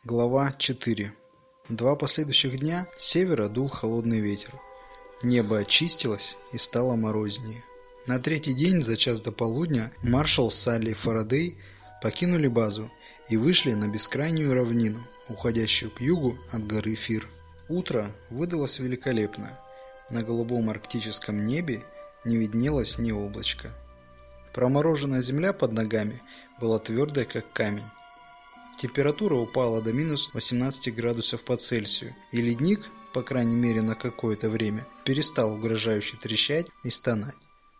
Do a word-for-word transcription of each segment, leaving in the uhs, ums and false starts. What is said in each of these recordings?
Глава четыре. Два последующих дня с севера дул холодный ветер. Небо очистилось и стало морознее. На третий день, за час до полудня, маршал, Салли и Фарадей покинули базу и вышли на бескрайнюю равнину, уходящую к югу от горы Фир. Утро выдалось великолепное. На голубом арктическом небе не виднелось ни облачка. Промороженная земля под ногами была твердой, как камень. Температура упала до минус восемнадцати градусов по Цельсию, и ледник, по крайней мере на какое-то время, перестал угрожающе трещать и стонать.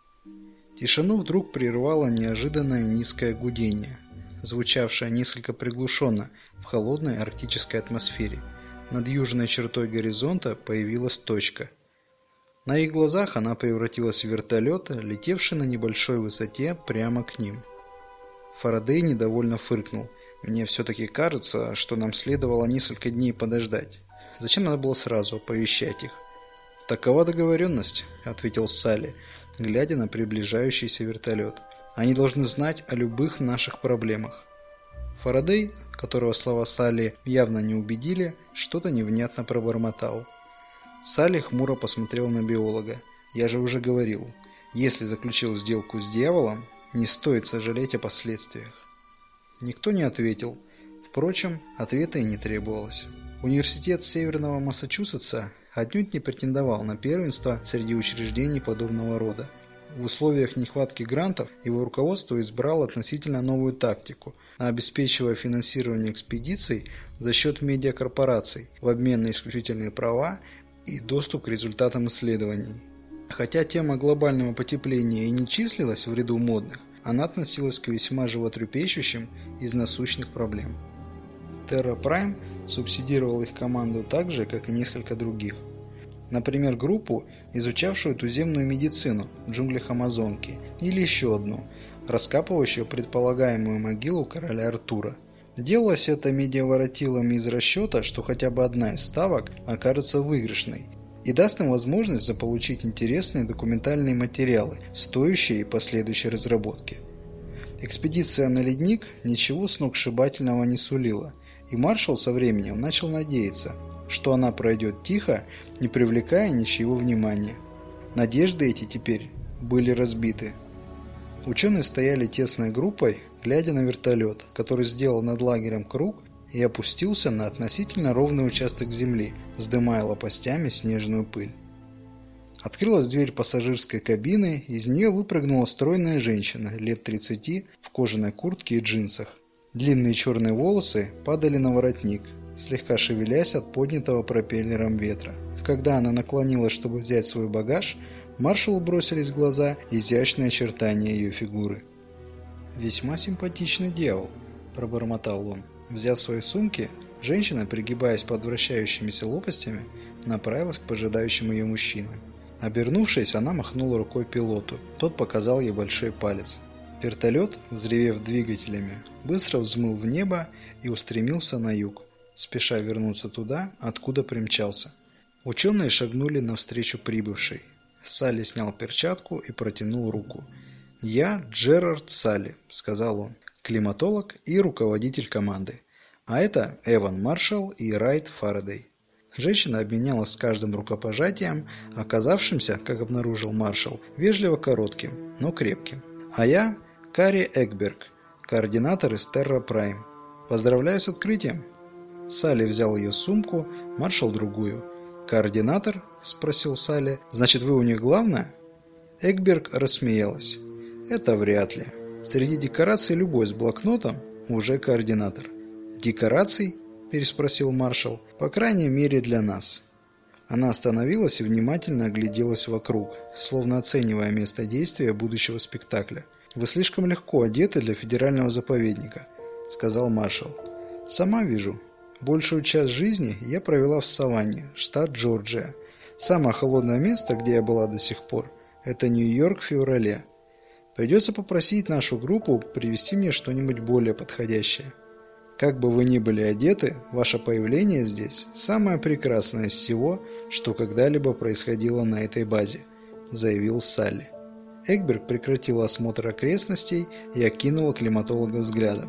Тишину вдруг прервало неожиданное низкое гудение, звучавшее несколько приглушенно в холодной арктической атмосфере. Над южной чертой горизонта появилась точка. На их глазах она превратилась в вертолет, летевший на небольшой высоте прямо к ним. Фарадей недовольно фыркнул. «Мне все-таки кажется, что нам следовало несколько дней подождать. Зачем надо было сразу оповещать их?» «Такова договоренность», — ответил Салли, глядя на приближающийся вертолет. «Они должны знать о любых наших проблемах». Фарадей, которого слова Салли явно не убедили, что-то невнятно пробормотал. Салли хмуро посмотрел на биолога. «Я же уже говорил, если заключил сделку с дьяволом, не стоит сожалеть о последствиях». Никто не ответил. Впрочем, ответа и не требовалось. Университет Северного Массачусетса отнюдь не претендовал на первенство среди учреждений подобного рода. В условиях нехватки грантов его руководство избрало относительно новую тактику, обеспечивая финансирование экспедиций за счет медиакорпораций в обмен на исключительные права и доступ к результатам исследований. Хотя тема глобального потепления и не числилась в ряду модных, она относилась к весьма животрепещущим из насущных проблем. Terra Prime субсидировал их команду так же, как и несколько других. Например, группу, изучавшую туземную медицину в джунглях Амазонки, или еще одну, раскапывающую предполагаемую могилу короля Артура. Делалось это медиаворотилами из расчета, что хотя бы одна из ставок окажется выигрышной и даст им возможность заполучить интересные документальные материалы, стоящие последующей разработки. Экспедиция на ледник ничего сногсшибательного не сулила, и маршал со временем начал надеяться, что она пройдет тихо, не привлекая ничьего внимания. Надежды эти теперь были разбиты. Ученые стояли тесной группой, глядя на вертолет, который сделал над лагерем круг и опустился на относительно ровный участок земли, вздымая лопастями снежную пыль. Открылась дверь пассажирской кабины, из нее выпрыгнула стройная женщина лет тридцати в кожаной куртке и джинсах. Длинные черные волосы падали на воротник, слегка шевелясь от поднятого пропеллером ветра. Когда она наклонилась, чтобы взять свой багаж, маршалу бросились в глаза изящные очертания ее фигуры. «Весьма симпатичный дьявол», – пробормотал он. Взяв свои сумки, женщина, пригибаясь под вращающимися лопастями, направилась к поджидающим ее мужчинам. Обернувшись, она махнула рукой пилоту. Тот показал ей большой палец. Вертолет, взревев двигателями, быстро взмыл в небо и устремился на юг, спеша вернуться туда, откуда примчался. Ученые шагнули навстречу прибывшей. Салли снял перчатку и протянул руку. «Я Джерард Салли», — сказал он. Климатолог и руководитель команды. А это Эван Маршалл и Райт Фарадей. Женщина обменялась с каждым рукопожатием, оказавшимся, как обнаружил маршал, вежливо коротким, но крепким. А я Кари Экберг, координатор из Terra Prime. Поздравляю с открытием. Салли взял ее сумку, маршал другую. «Координатор?» – спросил Салли. «Значит, вы у них главная?» Экберг рассмеялась. «Это вряд ли. Среди декораций любой с блокнотом уже координатор». «Декораций?» – переспросил маршал. «По крайней мере для нас». Она остановилась и внимательно огляделась вокруг, словно оценивая место действия будущего спектакля. «Вы слишком легко одеты для федерального заповедника», – сказал маршал. «Сама вижу. Большую часть жизни я провела в саванне, штат Джорджия. Самое холодное место, где я была до сих пор – это Нью-Йорк в феврале. Придется попросить нашу группу привезти мне что-нибудь более подходящее. Как бы вы ни были одеты, ваше появление здесь – самое прекрасное из всего, что когда-либо происходило на этой базе», – заявил Салли. Экберг прекратила осмотр окрестностей и окинула климатолога взглядом.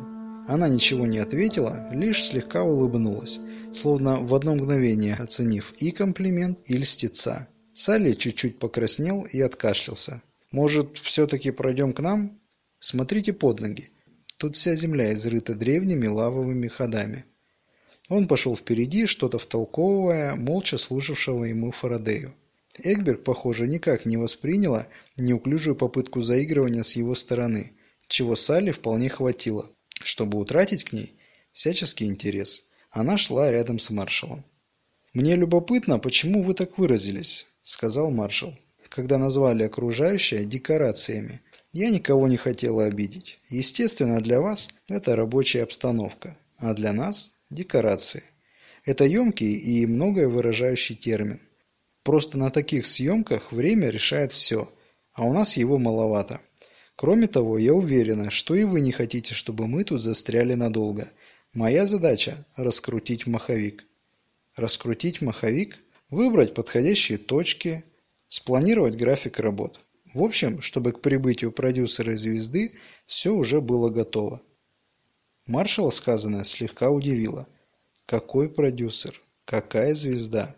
Она ничего не ответила, лишь слегка улыбнулась, словно в одно мгновение оценив и комплимент, и льстеца. Салли чуть-чуть покраснел и откашлялся. «Может, все-таки пройдем к нам? Смотрите под ноги. Тут вся земля изрыта древними лавовыми ходами». Он пошел впереди, что-то втолковывая, молча слушавшего ему Фарадею. Эгберг, похоже, никак не восприняла неуклюжую попытку заигрывания с его стороны, чего Салли вполне хватило, чтобы утратить к ней всяческий интерес. Она шла рядом с маршалом. «Мне любопытно, почему вы так выразились», — сказал маршал, когда назвали окружающее декорациями. «Я никого не хотела обидеть. Естественно, для вас это рабочая обстановка, а для нас — декорации. Это емкий и многое выражающий термин. Просто на таких съемках время решает все, а у нас его маловато. Кроме того, я уверена, что и вы не хотите, чтобы мы тут застряли надолго. Моя задача – раскрутить маховик». Раскрутить маховик? Выбрать подходящие точки, спланировать график работ. В общем, чтобы к прибытию продюсера и звезды все уже было готово. Маршала сказанное слегка удивило. Какой продюсер? Какая звезда?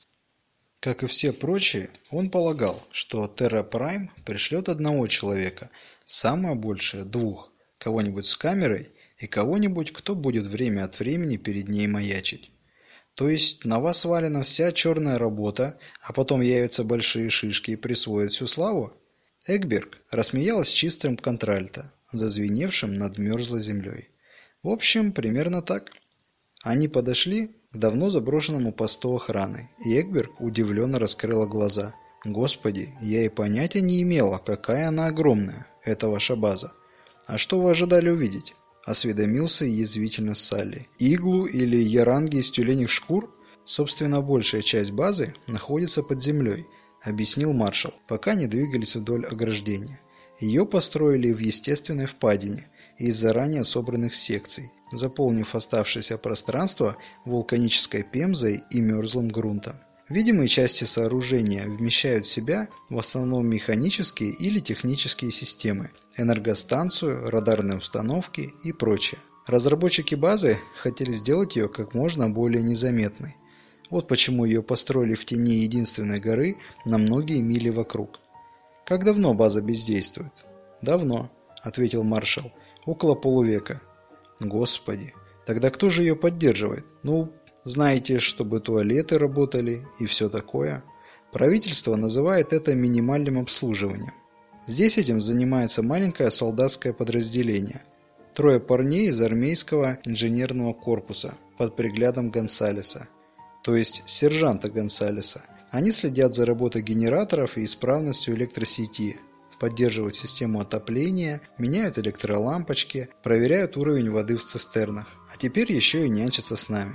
Как и все прочие, он полагал, что Терра Прайм пришлет одного человека, самое большее двух, кого-нибудь с камерой и кого-нибудь, кто будет время от времени перед ней маячить. То есть на вас свалена вся черная работа, а потом явятся большие шишки и присвоят всю славу? Эгберг рассмеялась чистым контральто, зазвеневшим над мерзлой землей. В общем, примерно так. Они подошли к давно заброшенному посту охраны, и Эгберг удивленно раскрыла глаза. «Господи, я и понятия не имела, какая она огромная, эта ваша база. А что вы ожидали увидеть?» – осведомился язвительно Салли. «Иглу или яранги из тюленей шкур? Собственно, большая часть базы находится под землей», – объяснил маршал, пока не двигались вдоль ограждения. Ее построили в естественной впадине из заранее собранных секций, заполнив оставшееся пространство вулканической пемзой и мерзлым грунтом. Видимые части сооружения вмещают в себя в основном механические или технические системы, энергостанцию, радарные установки и прочее. Разработчики базы хотели сделать ее как можно более незаметной. Вот почему ее построили в тени единственной горы на многие мили вокруг. «Как давно база бездействует?» «Давно», — ответил маршал, — «около полувека». «Господи, тогда кто же ее поддерживает? Ну, знаете, чтобы туалеты работали и все такое. Правительство называет это минимальным обслуживанием. Здесь этим занимается маленькое солдатское подразделение. Трое парней из армейского инженерного корпуса под приглядом Гонсалеса, то есть сержанта Гонсалеса. Они следят за работой генераторов и исправностью электросети, поддерживают систему отопления, меняют электролампочки, проверяют уровень воды в цистернах, а теперь еще и нянчатся с нами.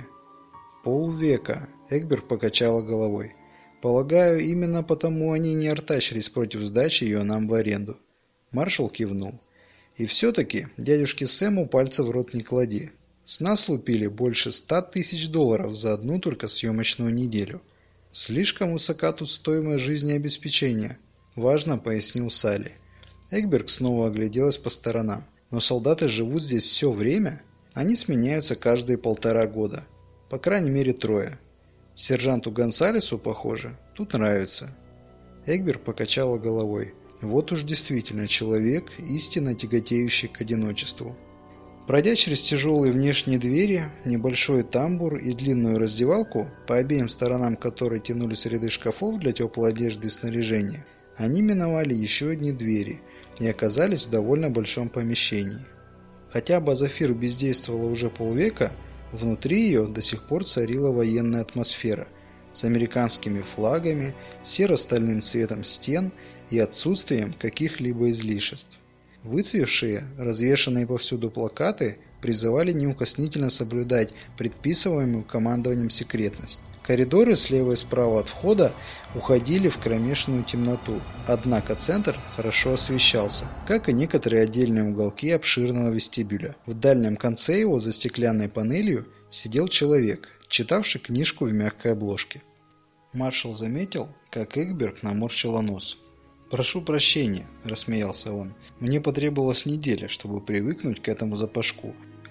Полвека. Эгберг покачала головой. Полагаю, именно потому они не артачились против сдачи ее нам в аренду. Маршал кивнул. И все-таки дядюшке Сэму пальца в рот не клади. С нас лупили больше ста тысяч долларов за одну только съемочную неделю. Слишком высока тут стоимость жизнеобеспечения, важно пояснил Салли. Эгберг снова огляделась по сторонам. Но солдаты живут здесь все время? Они сменяются каждые полтора года. По крайней мере трое. Сержанту Гонсалесу, похоже, тут нравится. Эгберг покачала головой. Вот уж действительно человек, истинно тяготеющий к одиночеству. Пройдя через тяжелые внешние двери, небольшой тамбур и длинную раздевалку, по обеим сторонам которой тянулись ряды шкафов для теплой одежды и снаряжения, они миновали еще одни двери и оказались в довольно большом помещении. Хотя база Фир бездействовала уже полвека, внутри ее до сих пор царила военная атмосфера с американскими флагами, серо-стальным цветом стен и отсутствием каких-либо излишеств. Выцвевшие, развешанные повсюду плакаты призывали неукоснительно соблюдать предписываемую командованием секретность. Коридоры слева и справа от входа уходили в кромешную темноту, однако центр хорошо освещался, как и некоторые отдельные уголки обширного вестибюля. В дальнем конце его за стеклянной панелью сидел человек, читавший книжку в мягкой обложке. Маршал заметил, как Эгберг наморщила нос. «Прошу прощения», – рассмеялся он. «Мне потребовалась неделя, чтобы привыкнуть к этому запашку.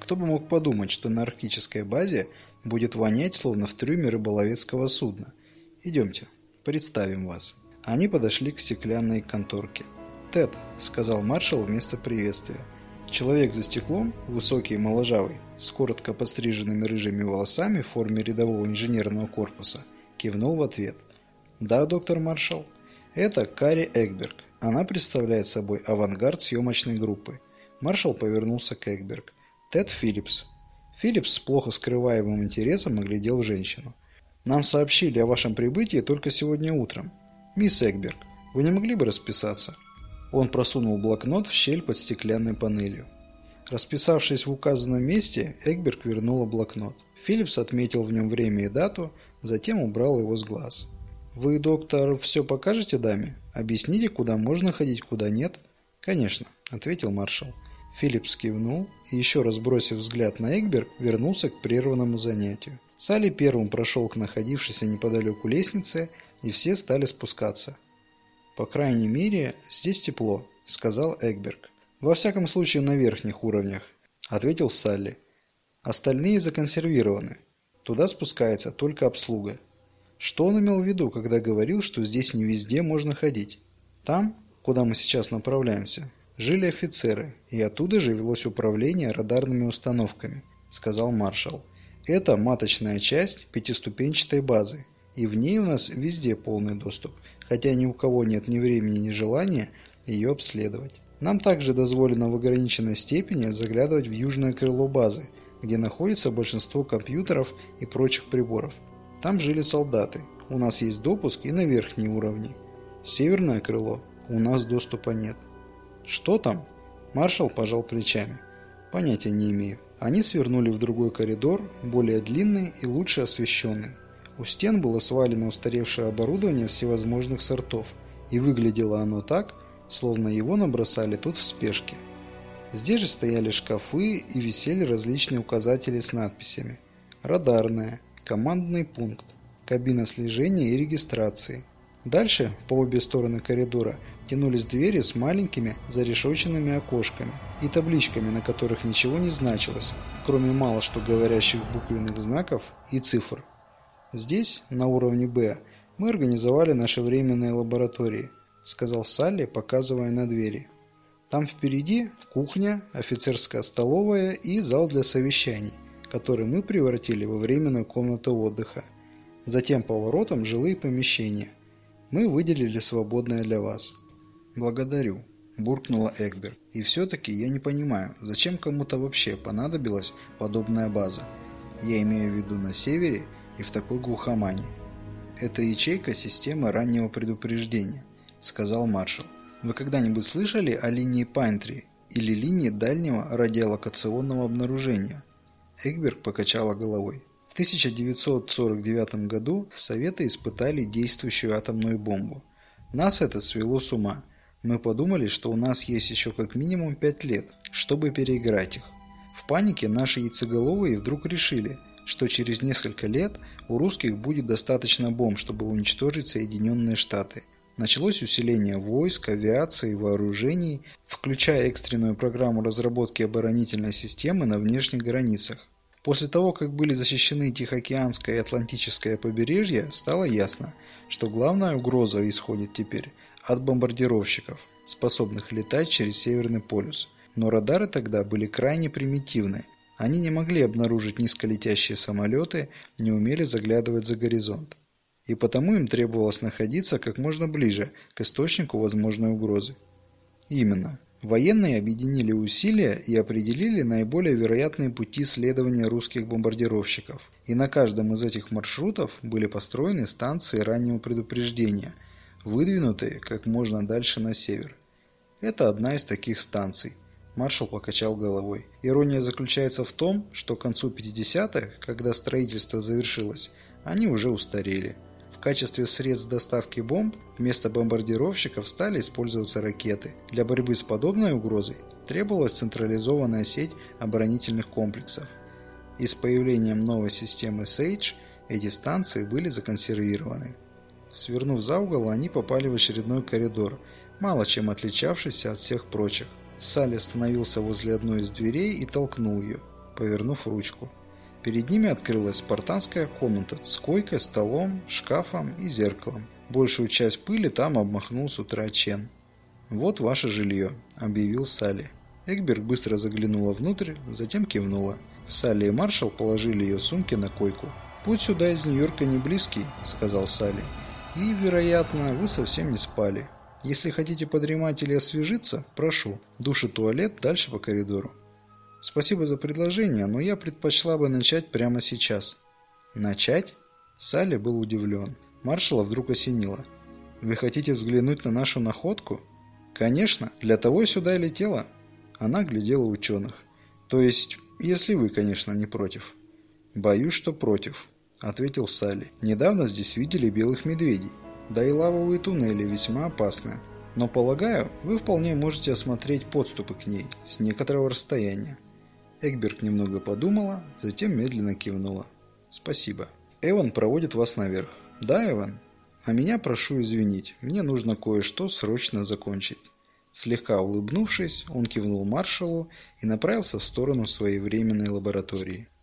Кто бы мог подумать, что на арктической базе будет вонять, словно в трюме рыболовецкого судна. Идемте, представим вас». Они подошли к стеклянной конторке. «Тед», — сказал маршал вместо приветствия. Человек за стеклом, высокий и моложавый, с коротко подстриженными рыжими волосами в форме рядового инженерного корпуса, кивнул в ответ. «Да, доктор Маршалл, это Кари Экберг. Она представляет собой авангард съемочной группы». Маршалл повернулся к Экберг. «Тед Филлипс». Филлипс с плохо скрываемым интересом оглядел женщину. «Нам сообщили о вашем прибытии только сегодня утром. Мисс Экберг, вы не могли бы расписаться?» Он просунул блокнот в щель под стеклянной панелью. Расписавшись в указанном месте, Экберг вернула блокнот. Филлипс отметил в нем время и дату, затем убрал его с глаз. «Вы, доктор, все покажете даме? Объясните, куда можно ходить, куда нет?» «Конечно», — ответил маршал. Филлипс кивнул и, еще раз бросив взгляд на Экберг, вернулся к прерванному занятию. Салли первым прошел к находившейся неподалеку лестнице, и все стали спускаться. «По крайней мере, здесь тепло», — сказал Экберг. «Во всяком случае, на верхних уровнях», — ответил Салли. «Остальные законсервированы. Туда спускается только обслуга». Что он имел в виду, когда говорил, что здесь не везде можно ходить? Там, куда мы сейчас направляемся, жили офицеры, и оттуда же велось управление радарными установками, сказал маршал. Это маточная часть пятиступенчатой базы, и в ней у нас везде полный доступ, хотя ни у кого нет ни времени, ни желания ее обследовать. Нам также дозволено в ограниченной степени заглядывать в южное крыло базы, где находится большинство компьютеров и прочих приборов. Там жили солдаты, у нас есть допуск и на верхние уровни. В северное крыло у нас доступа нет. Что там? Маршал пожал плечами. Понятия не имею. Они свернули в другой коридор, более длинный и лучше освещенный. У стен было свалено устаревшее оборудование всевозможных сортов, и выглядело оно так, словно его набросали тут в спешке. Здесь же стояли шкафы и висели различные указатели с надписями: радарная, командный пункт, кабина слежения и регистрации. Дальше, по обе стороны коридора, тянулись двери с маленькими зарешоченными окошками и табличками, на которых ничего не значилось, кроме мало что говорящих буквенных знаков и цифр. Здесь, на уровне Б, мы организовали наши временные лаборатории, сказал Салли, показывая на двери. Там впереди кухня, офицерская столовая и зал для совещаний, который мы превратили во временную комнату отдыха. Затем по воротам жилые помещения. Мы выделили свободное для вас. Благодарю, буркнула Экберг. И все-таки я не понимаю, зачем кому-то вообще понадобилась подобная база. Я имею в виду на севере и в такой глухомане. Это ячейка системы раннего предупреждения, сказал маршал. Вы когда-нибудь слышали о линии Пайнтри или линии дальнего радиолокационного обнаружения? Экберг покачала головой. В тысяча девятьсот сорок девятом году Советы испытали действующую атомную бомбу. Нас это свело с ума. Мы подумали, что у нас есть еще как минимум пять лет, чтобы переиграть их. В панике наши яйцеголовые вдруг решили, что через несколько лет у русских будет достаточно бомб, чтобы уничтожить Соединенные Штаты. Началось усиление войск, авиации, вооружений, включая экстренную программу разработки оборонительной системы на внешних границах. После того, как были защищены Тихоокеанское и Атлантическое побережья, стало ясно, что главная угроза исходит теперь от бомбардировщиков, способных летать через Северный полюс. Но радары тогда были крайне примитивны. Они не могли обнаружить низколетящие самолеты, не умели заглядывать за горизонт. И потому им требовалось находиться как можно ближе к источнику возможной угрозы. Именно. Военные объединили усилия и определили наиболее вероятные пути следования русских бомбардировщиков. И на каждом из этих маршрутов были построены станции раннего предупреждения, выдвинутые как можно дальше на север. Это одна из таких станций. Маршал покачал головой. Ирония заключается в том, что к концу пятидесятых, когда строительство завершилось, они уже устарели. В качестве средств доставки бомб вместо бомбардировщиков стали использоваться ракеты. Для борьбы с подобной угрозой требовалась централизованная сеть оборонительных комплексов. И с появлением новой системы Сейдж эти станции были законсервированы. Свернув за угол, они попали в очередной коридор, мало чем отличавшийся от всех прочих. Салли остановился возле одной из дверей и толкнул ее. повернув ручку. Перед ними открылась спартанская комната с койкой, столом, шкафом и зеркалом. Большую часть пыли там обмахнул с утра Чен. «Вот ваше жилье», – объявил Салли. Эгберг быстро заглянула внутрь, затем кивнула. Салли и Маршал положили ее сумки на койку. «Путь сюда из Нью-Йорка не близкий», – сказал Салли. «И, вероятно, вы совсем не спали. Если хотите подремать или освежиться, прошу. Душ и туалет дальше по коридору». «Спасибо за предложение, но я предпочла бы начать прямо сейчас». «Начать?» Салли был удивлен. Маршала вдруг осенило. «Вы хотите взглянуть на нашу находку?» «Конечно, для того я сюда и летела». Она глядела ученых. «То есть, если вы, конечно, не против». «Боюсь, что против», — ответил Салли. «Недавно здесь видели белых медведей. Да и лавовые туннели весьма опасны. Но, полагаю, вы вполне можете осмотреть подступы к ней с некоторого расстояния». Эгберг немного подумала, затем медленно кивнула. «Спасибо. Эван проводит вас наверх». «Да, Эван? А меня прошу извинить, мне нужно кое-что срочно закончить». Слегка улыбнувшись, он кивнул маршалу и направился в сторону своей временной лаборатории.